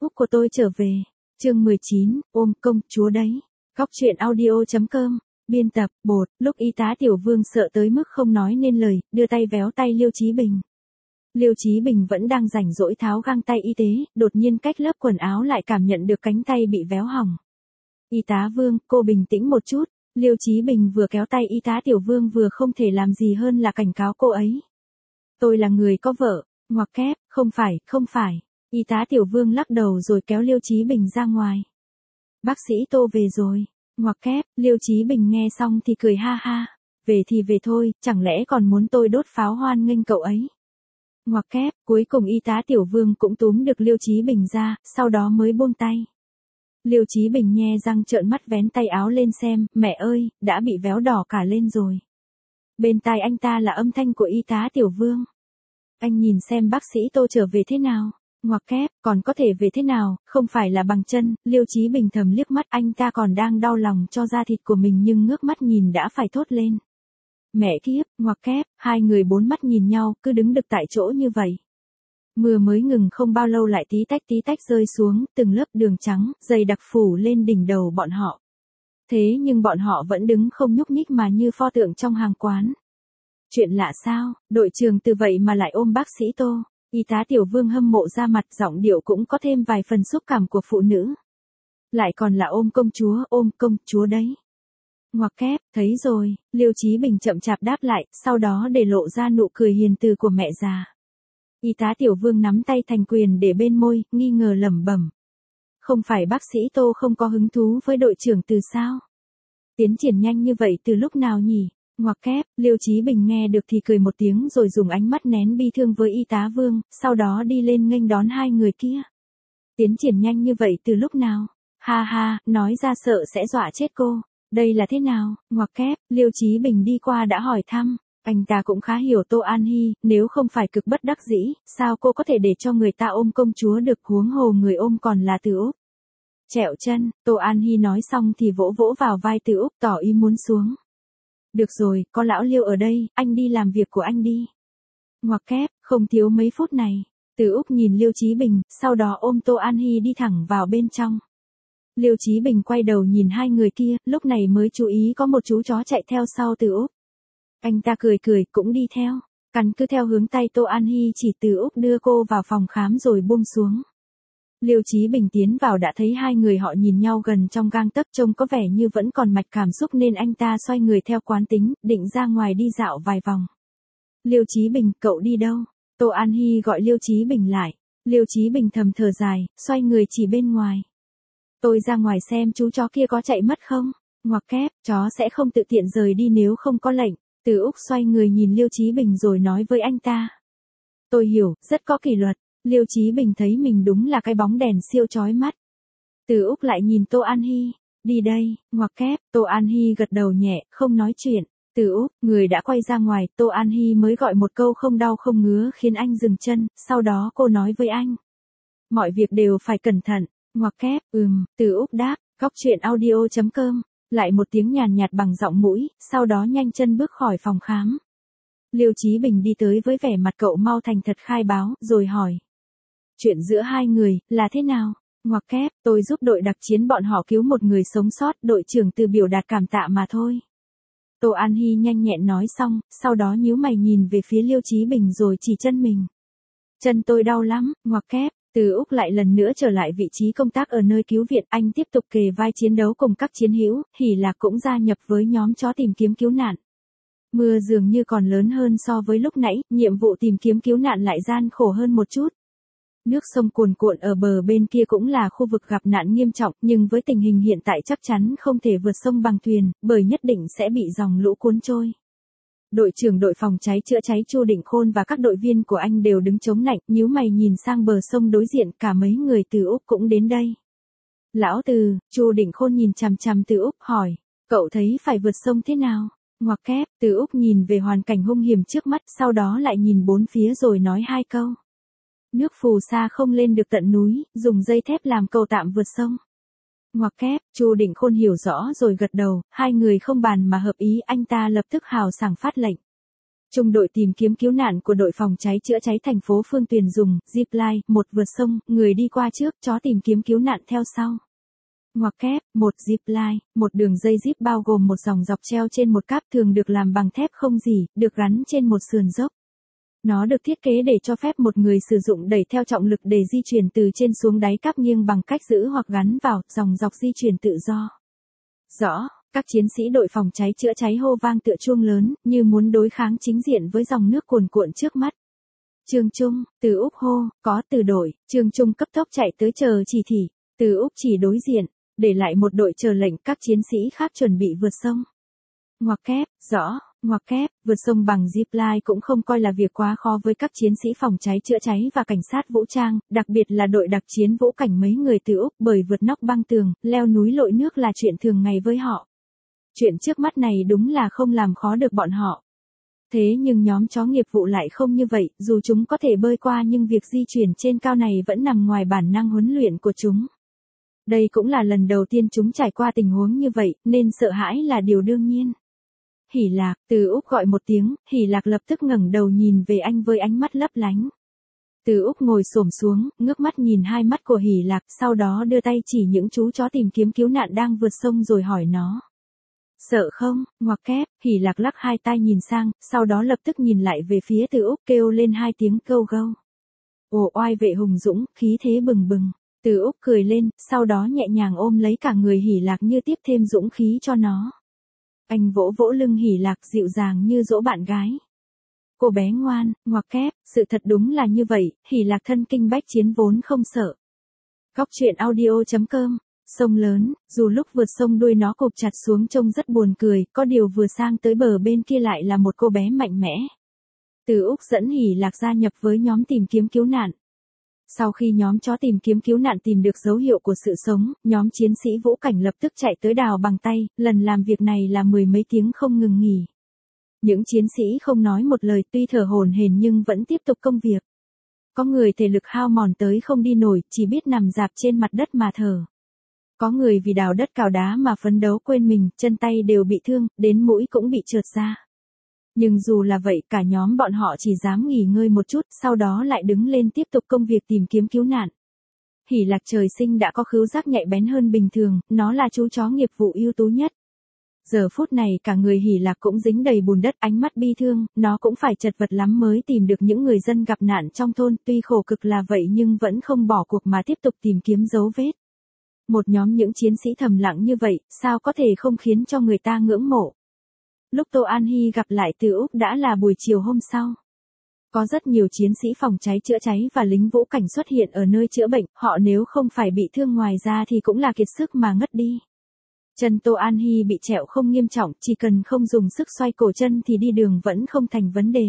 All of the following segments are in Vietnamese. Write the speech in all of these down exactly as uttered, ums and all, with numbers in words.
Húc của tôi trở về. Chương mười chín, ôm công chúa đấy. Góc truyện audio chấm com. Biên tập, bột. Lúc y tá Tiểu Vương sợ tới mức không nói nên lời, đưa tay véo tay Liêu Chí Bình. Liêu Chí Bình vẫn đang rảnh rỗi tháo găng tay y tế, đột nhiên cách lớp quần áo lại cảm nhận được cánh tay bị véo hỏng. Y tá Vương, cô bình tĩnh một chút. Liêu Chí Bình vừa kéo tay y tá Tiểu Vương vừa không thể làm gì hơn là cảnh cáo cô ấy. Tôi là người có vợ, ngoặc kép, không phải, không phải. Y tá Tiểu Vương lắc đầu rồi kéo Liêu Chí Bình ra ngoài. Bác sĩ Tô về rồi. Ngoặc kép, Liêu Chí Bình nghe xong thì cười ha ha. Về thì về thôi, chẳng lẽ còn muốn tôi đốt pháo hoan nghênh cậu ấy. Ngoặc kép, cuối cùng y tá Tiểu Vương cũng túm được Liêu Chí Bình ra, sau đó mới buông tay. Liêu Chí Bình nhe răng trợn mắt vén tay áo lên xem, mẹ ơi, đã bị véo đỏ cả lên rồi. Bên tai anh ta là âm thanh của y tá Tiểu Vương. Anh nhìn xem bác sĩ Tô trở về thế nào. Ngoặc kép, còn có thể về thế nào, không phải là bằng chân. Liêu Chí Bình thầm liếc mắt, anh ta còn đang đau lòng cho da thịt của mình nhưng ngước mắt nhìn đã phải thốt lên. Mẹ kiếp, ngoặc kép, hai người bốn mắt nhìn nhau, cứ đứng đực tại chỗ như vậy. Mưa mới ngừng không bao lâu lại tí tách tí tách rơi xuống, từng lớp đường trắng, dày đặc phủ lên đỉnh đầu bọn họ. Thế nhưng bọn họ vẫn đứng không nhúc nhích mà như pho tượng trong hàng quán. Chuyện lạ sao, đội trưởng từ vậy mà lại ôm bác sĩ Tô. Y tá Tiểu Vương hâm mộ ra mặt, giọng điệu cũng có thêm vài phần xúc cảm của phụ nữ. Lại còn là ôm công chúa, ôm công chúa đấy. Ngoặc kép, thấy rồi, Liêu Chí Bình chậm chạp đáp lại, sau đó để lộ ra nụ cười hiền từ của mẹ già. Y tá Tiểu Vương nắm tay thành quyền để bên môi, nghi ngờ lẩm bẩm. Không phải bác sĩ Tô không có hứng thú với đội trưởng từ sao? Tiến triển nhanh như vậy từ lúc nào nhỉ? Ngoặc kép, Liêu Chí Bình nghe được thì cười một tiếng rồi dùng ánh mắt nén bi thương với y tá Vương, sau đó đi lên nghênh đón hai người kia. Tiến triển nhanh như vậy từ lúc nào? Ha ha, nói ra sợ sẽ dọa chết cô. Đây là thế nào? Ngoặc kép, Liêu Chí Bình đi qua đã hỏi thăm. Anh ta cũng khá hiểu Tô An Hi, nếu không phải cực bất đắc dĩ, sao cô có thể để cho người ta ôm công chúa được, huống hồ người ôm còn là Từ Úc. Trẹo chân, Tô An Hi nói xong thì vỗ vỗ vào vai Từ Úc tỏ ý muốn xuống. Được rồi, có lão Liêu ở đây, anh đi làm việc của anh đi. Ngoặc kép, không thiếu mấy phút này. Từ Úc nhìn Liêu Chí Bình, sau đó ôm Tô An Hi đi thẳng vào bên trong. Liêu Chí Bình quay đầu nhìn hai người kia, lúc này mới chú ý có một chú chó chạy theo sau Từ Úc. Anh ta cười cười, cũng đi theo. Cắn cứ theo hướng tay Tô An Hi chỉ, Từ Úc đưa cô vào phòng khám rồi buông xuống. Liêu Chí Bình tiến vào đã thấy hai người họ nhìn nhau gần trong gang tấc, trông có vẻ như vẫn còn mạch cảm xúc nên anh ta xoay người theo quán tính, định ra ngoài đi dạo vài vòng. Liêu Chí Bình, cậu đi đâu? Tô An Hi gọi Liêu Chí Bình lại. Liêu Chí Bình thầm thở dài, xoay người chỉ bên ngoài. Tôi ra ngoài xem chú chó kia có chạy mất không? Ngoặc kép, chó sẽ không tự tiện rời đi nếu không có lệnh. Từ Úc xoay người nhìn Liêu Chí Bình rồi nói với anh ta. Tôi hiểu, rất có kỷ luật. Liêu Chí Bình thấy mình đúng là cái bóng đèn siêu chói mắt. Từ Úc lại nhìn Tô An Hi. Đi đây, ngoặc kép, Tô An Hi gật đầu nhẹ, không nói chuyện. Từ Úc, người đã quay ra ngoài, Tô An Hi mới gọi một câu không đau không ngứa khiến anh dừng chân, sau đó cô nói với anh. Mọi việc đều phải cẩn thận, ngoặc kép, ừm, Từ Úc đáp, góc truyện audio chấm com. Lại một tiếng nhàn nhạt bằng giọng mũi, sau đó nhanh chân bước khỏi phòng khám. Liêu Chí Bình đi tới với vẻ mặt cậu mau thành thật khai báo, rồi hỏi. Chuyện giữa hai người, là thế nào? Ngoặc kép, tôi giúp đội đặc chiến bọn họ cứu một người sống sót, đội trưởng Từ biểu đạt cảm tạ mà thôi. Tô An Hi nhanh nhẹn nói xong, sau đó nhíu mày nhìn về phía Liêu Chí Bình rồi chỉ chân mình. Chân tôi đau lắm, ngoặc kép. Từ Úc lại lần nữa trở lại vị trí công tác ở nơi cứu viện, anh tiếp tục kề vai chiến đấu cùng các chiến hữu, Hỉ Lạc cũng gia nhập với nhóm chó tìm kiếm cứu nạn. Mưa dường như còn lớn hơn so với lúc nãy, nhiệm vụ tìm kiếm cứu nạn lại gian khổ hơn một chút. Nước sông cuồn cuộn ở bờ bên kia cũng là khu vực gặp nạn nghiêm trọng, nhưng với tình hình hiện tại chắc chắn không thể vượt sông bằng thuyền, bởi nhất định sẽ bị dòng lũ cuốn trôi. Đội trưởng đội phòng cháy chữa cháy Chu Định Khôn và các đội viên của anh đều đứng chống nạnh, nhíu mày nhìn sang bờ sông đối diện, cả mấy người Từ Úc cũng đến đây. Lão Từ, Chu Định Khôn nhìn chằm chằm Từ Úc hỏi, cậu thấy phải vượt sông thế nào? Ngoặc kép, Từ Úc nhìn về hoàn cảnh hung hiểm trước mắt, sau đó lại nhìn bốn phía rồi nói hai câu. Nước phù sa không lên được tận núi, dùng dây thép làm cầu tạm vượt sông. Ngoặc kép, Chu Định Khôn hiểu rõ rồi gật đầu, hai người không bàn mà hợp ý, anh ta lập tức hào sảng phát lệnh. Trung đội tìm kiếm cứu nạn của đội phòng cháy chữa cháy thành phố Phương Tuyền dùng zipline, một vượt sông, người đi qua trước, chó tìm kiếm cứu nạn theo sau. Ngoặc kép, một zipline, một đường dây zip bao gồm một dòng dọc treo trên một cáp thường được làm bằng thép không rỉ, được gắn trên một sườn dốc. Nó được thiết kế để cho phép một người sử dụng đẩy theo trọng lực để di chuyển từ trên xuống đáy cáp nghiêng bằng cách giữ hoặc gắn vào, dòng dọc di chuyển tự do. Rõ, các chiến sĩ đội phòng cháy chữa cháy hô vang tựa chuông lớn, như muốn đối kháng chính diện với dòng nước cuồn cuộn trước mắt. Trương Trung, Từ Úc hô, có Từ đội, Trương Trung cấp tốc chạy tới chờ chỉ thị, Từ Úc chỉ đối diện, để lại một đội chờ lệnh, các chiến sĩ khác chuẩn bị vượt sông. Ngoặc kép, rõ, ngoặc kép, vượt sông bằng zipline cũng không coi là việc quá khó với các chiến sĩ phòng cháy chữa cháy và cảnh sát vũ trang, đặc biệt là đội đặc chiến vũ cảnh mấy người từ Úc, bởi vượt nóc băng tường, leo núi lội nước là chuyện thường ngày với họ. Chuyện trước mắt này đúng là không làm khó được bọn họ. Thế nhưng nhóm chó nghiệp vụ lại không như vậy, dù chúng có thể bơi qua nhưng việc di chuyển trên cao này vẫn nằm ngoài bản năng huấn luyện của chúng. Đây cũng là lần đầu tiên chúng trải qua tình huống như vậy, nên sợ hãi là điều đương nhiên. Hỷ Lạc, Từ Úc gọi một tiếng, Hỷ Lạc lập tức ngẩng đầu nhìn về anh với ánh mắt lấp lánh. Từ Úc ngồi xổm xuống, ngước mắt nhìn hai mắt của Hỷ Lạc, sau đó đưa tay chỉ những chú chó tìm kiếm cứu nạn đang vượt sông rồi hỏi nó. Sợ không, ngoặc kép, Hỷ Lạc lắc hai tai nhìn sang, sau đó lập tức nhìn lại về phía Từ Úc kêu lên hai tiếng câu gâu. Ồ oai vệ hùng dũng, khí thế bừng bừng. Từ Úc cười lên, sau đó nhẹ nhàng ôm lấy cả người Hỷ Lạc như tiếp thêm dũng khí cho nó. Anh vỗ vỗ lưng Hỷ Lạc dịu dàng như dỗ bạn gái. Cô bé ngoan, ngoặc kép, sự thật đúng là như vậy, Hỷ Lạc thân kinh bách chiến vốn không sợ. Góc truyện audio chấm com, sông lớn, dù lúc vượt sông đuôi nó cụp chặt xuống trông rất buồn cười, có điều vừa sang tới bờ bên kia lại là một cô bé mạnh mẽ. Từ Úc dẫn Hỷ Lạc gia nhập với nhóm tìm kiếm cứu nạn. Sau khi nhóm chó tìm kiếm cứu nạn tìm được dấu hiệu của sự sống, nhóm chiến sĩ vũ cảnh lập tức chạy tới đào bằng tay, lần làm việc này là mười mấy tiếng không ngừng nghỉ. Những chiến sĩ không nói một lời tuy thở hổn hển nhưng vẫn tiếp tục công việc. Có người thể lực hao mòn tới không đi nổi, chỉ biết nằm rạp trên mặt đất mà thở. Có người vì đào đất cào đá mà phấn đấu quên mình, chân tay đều bị thương, đến mũi cũng bị trượt ra. Nhưng dù là vậy, cả nhóm bọn họ chỉ dám nghỉ ngơi một chút, sau đó lại đứng lên tiếp tục công việc tìm kiếm cứu nạn. Hỷ Lạc trời sinh đã có khứu giác nhạy bén hơn bình thường, nó là chú chó nghiệp vụ ưu tú nhất. Giờ phút này cả người Hỷ Lạc cũng dính đầy bùn đất, ánh mắt bi thương, nó cũng phải chật vật lắm mới tìm được những người dân gặp nạn trong thôn, tuy khổ cực là vậy nhưng vẫn không bỏ cuộc mà tiếp tục tìm kiếm dấu vết. Một nhóm những chiến sĩ thầm lặng như vậy, sao có thể không khiến cho người ta ngưỡng mộ. Lúc Tô An Hy gặp lại Từ Úc đã là buổi chiều hôm sau. Có rất nhiều chiến sĩ phòng cháy chữa cháy và lính vũ cảnh xuất hiện ở nơi chữa bệnh, họ nếu không phải bị thương ngoài ra thì cũng là kiệt sức mà ngất đi. Chân Tô An Hy bị trẹo không nghiêm trọng, chỉ cần không dùng sức xoay cổ chân thì đi đường vẫn không thành vấn đề.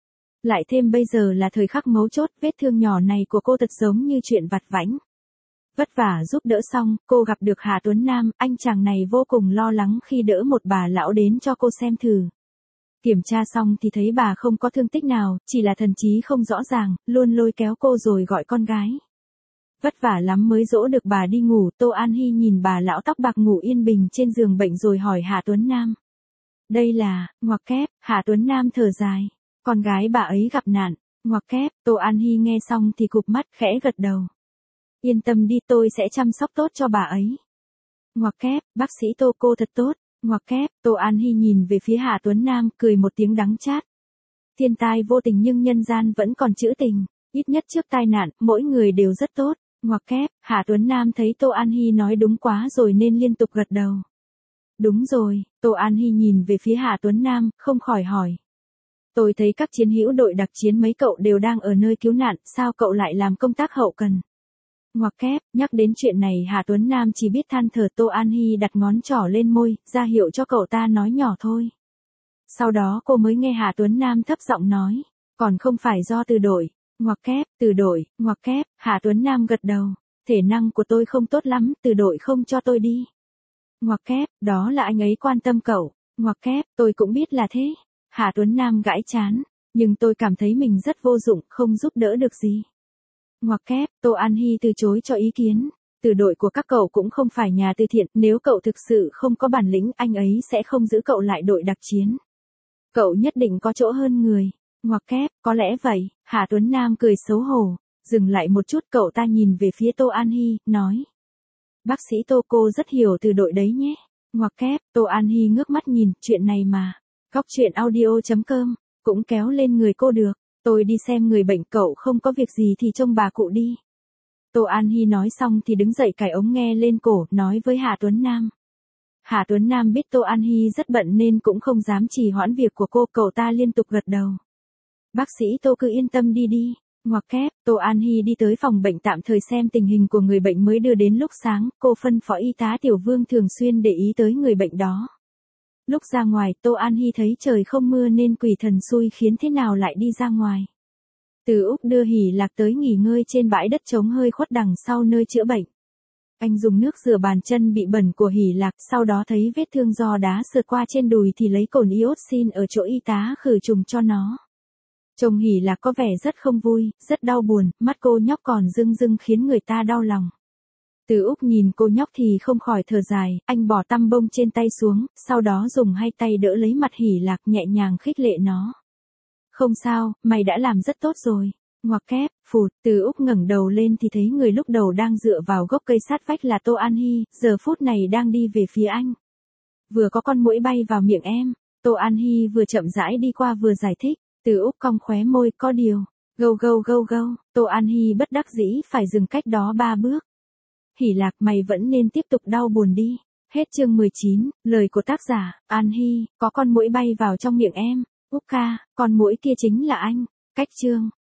Lại thêm bây giờ là thời khắc mấu chốt, vết thương nhỏ này của cô thật giống như chuyện vặt vãnh. Vất vả giúp đỡ xong, cô gặp được Hà Tuấn Nam, anh chàng này vô cùng lo lắng khi đỡ một bà lão đến cho cô xem thử. Kiểm tra xong thì thấy bà không có thương tích nào, chỉ là thần trí không rõ ràng, luôn lôi kéo cô rồi gọi con gái. Vất vả lắm mới dỗ được bà đi ngủ, Tô An Hy nhìn bà lão tóc bạc ngủ yên bình trên giường bệnh rồi hỏi Hà Tuấn Nam. Đây là, ngoặc kép, Hà Tuấn Nam thở dài. Con gái bà ấy gặp nạn, ngoặc kép, Tô An Hy nghe xong thì cụp mắt khẽ gật đầu. Yên tâm đi, tôi sẽ chăm sóc tốt cho bà ấy. Ngoặc kép, bác sĩ Tô cô thật tốt. Ngoặc kép, Tô An Hy nhìn về phía Hà Tuấn Nam, cười một tiếng đắng chát. Thiên tai vô tình nhưng nhân gian vẫn còn trữ tình, ít nhất trước tai nạn, mỗi người đều rất tốt. Ngoặc kép, Hà Tuấn Nam thấy Tô An Hy nói đúng quá rồi nên liên tục gật đầu. Đúng rồi, Tô An Hy nhìn về phía Hà Tuấn Nam, không khỏi hỏi. Tôi thấy các chiến hữu đội đặc chiến mấy cậu đều đang ở nơi cứu nạn, sao cậu lại làm công tác hậu cần? Ngoặc kép, nhắc đến chuyện này Hà Tuấn Nam chỉ biết than thở. Tô An Hy đặt ngón trỏ lên môi, ra hiệu cho cậu ta nói nhỏ thôi. Sau đó cô mới nghe Hà Tuấn Nam thấp giọng nói, còn không phải do Từ đội. Ngoặc kép, Từ đội, ngoặc kép, Hà Tuấn Nam gật đầu, thể năng của tôi không tốt lắm, Từ đội không cho tôi đi. Ngoặc kép, đó là anh ấy quan tâm cậu. Ngoặc kép, tôi cũng biết là thế. Hà Tuấn Nam gãi chán, nhưng tôi cảm thấy mình rất vô dụng, không giúp đỡ được gì. Ngoặc kép, Tô An Hy từ chối cho ý kiến. Từ đội của các cậu cũng không phải nhà từ thiện, nếu cậu thực sự không có bản lĩnh, anh ấy sẽ không giữ cậu lại đội đặc chiến. Cậu nhất định có chỗ hơn người. Ngoặc kép, có lẽ vậy. Hạ Tuấn Nam cười xấu hổ. Dừng lại một chút cậu ta nhìn về phía Tô An Hi, nói. Bác sĩ Tô cô rất hiểu từ đội đấy nhé. Ngoặc kép, Tô An Hi ngước mắt nhìn, chuyện này mà. Góc chuyện audio.com, cũng kéo lên người cô được. Tôi đi xem người bệnh, cậu không có việc gì thì trông bà cụ đi. Tô An Hi nói xong thì đứng dậy cài ống nghe lên cổ, nói với Hạ Tuấn Nam. Hạ Tuấn Nam biết Tô An Hi rất bận nên cũng không dám trì hoãn việc của cô, cậu ta liên tục gật đầu. Bác sĩ Tô cứ yên tâm đi đi. Ngoặc kép, Tô An Hi đi tới phòng bệnh tạm thời xem tình hình của người bệnh mới đưa đến lúc sáng, cô phân phó y tá Tiểu Vương thường xuyên để ý tới người bệnh đó. Lúc ra ngoài, Tô An Hi thấy trời không mưa nên quỷ thần xui khiến thế nào lại đi ra ngoài. Từ Úc đưa Hỷ Lạc tới nghỉ ngơi trên bãi đất trống hơi khuất đằng sau nơi chữa bệnh. Anh dùng nước rửa bàn chân bị bẩn của Hỷ Lạc, sau đó thấy vết thương do đá sượt qua trên đùi thì lấy cồn iốt xin ở chỗ y tá khử trùng cho nó. Trông Hỷ Lạc có vẻ rất không vui, rất đau buồn, mắt cô nhóc còn rưng rưng khiến người ta đau lòng. Từ Úc nhìn cô nhóc thì không khỏi thở dài, anh bỏ tăm bông trên tay xuống, sau đó dùng hai tay đỡ lấy mặt Hỷ Lạc nhẹ nhàng khích lệ nó. Không sao, mày đã làm rất tốt rồi. Ngoặc kép, phụt, Từ Úc ngẩng đầu lên thì thấy người lúc đầu đang dựa vào gốc cây sát vách là Tô An Hi, giờ phút này đang đi về phía anh. Vừa có con muỗi bay vào miệng em, Tô An Hi vừa chậm rãi đi qua vừa giải thích. Từ Úc cong khóe môi, có điều. Gâu gâu gâu gâu, Tô An Hi bất đắc dĩ phải dừng cách đó ba bước. Hỷ Lạc, mày vẫn nên tiếp tục đau buồn đi. Hết chương mười chín, lời của tác giả, An Hi, có con muỗi bay vào trong miệng em. Úc ca, con muỗi kia chính là anh. Cách chương.